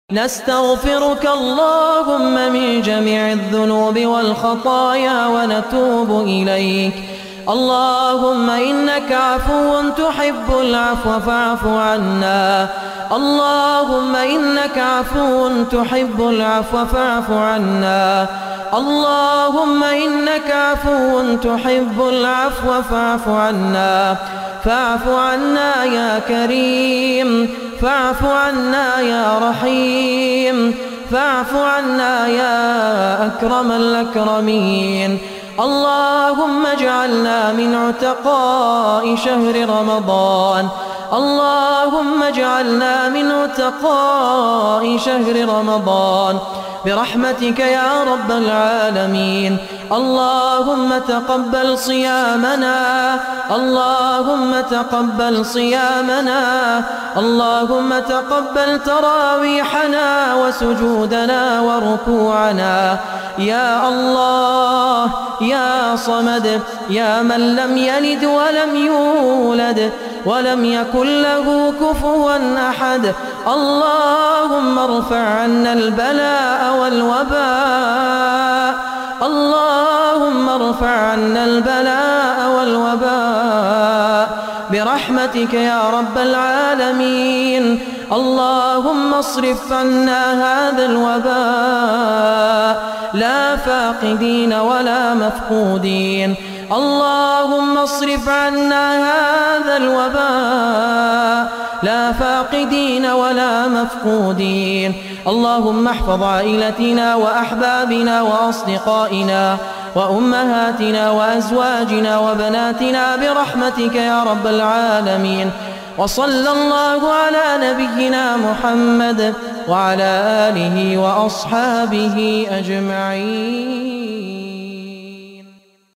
نستغفرك اللهم من جميع الذنوب والخطايا ونتوب إليك. اللهم إنك عفو تحب العفو فاعف عنا. اللهم إنك عفو تحب العفو فاعف عنا. اللهم إنك عفو تحب العفو فاعف عنا. فاعف عنا يا كريم، فاعف عنا يا رحيم، فاعف عنا يا أكرم الأكرمين. اللهم اجعلنا من عتقاء شهر رمضان. اللهم اجعلنا من عتقاء شهر رمضان برحمتك يا رب العالمين. اللهم تقبل صيامنا، اللهم تقبل صيامنا، اللهم تقبل تراويحنا وسجودنا وركوعنا. يا الله يا صمد، يا من لم يلد ولم يولد ولم يكن له كفوا أحد، اللهم ارفع عنا البلاء والوباء. اللهم ارفع عنا البلاء والوباء برحمتك يا رب العالمين. اللهم اصرف عنا هذا الوباء لا فاقدين ولا مفقودين. اللهم اصرف عنا هذا الوباء لا فاقدين ولا مفقودين. اللهم احفظ عائلتنا وأحبابنا وأصدقائنا وأمهاتنا وأزواجنا وبناتنا برحمتك يا رب العالمين. وصلى الله على نبينا محمد وعلى آله وأصحابه أجمعين.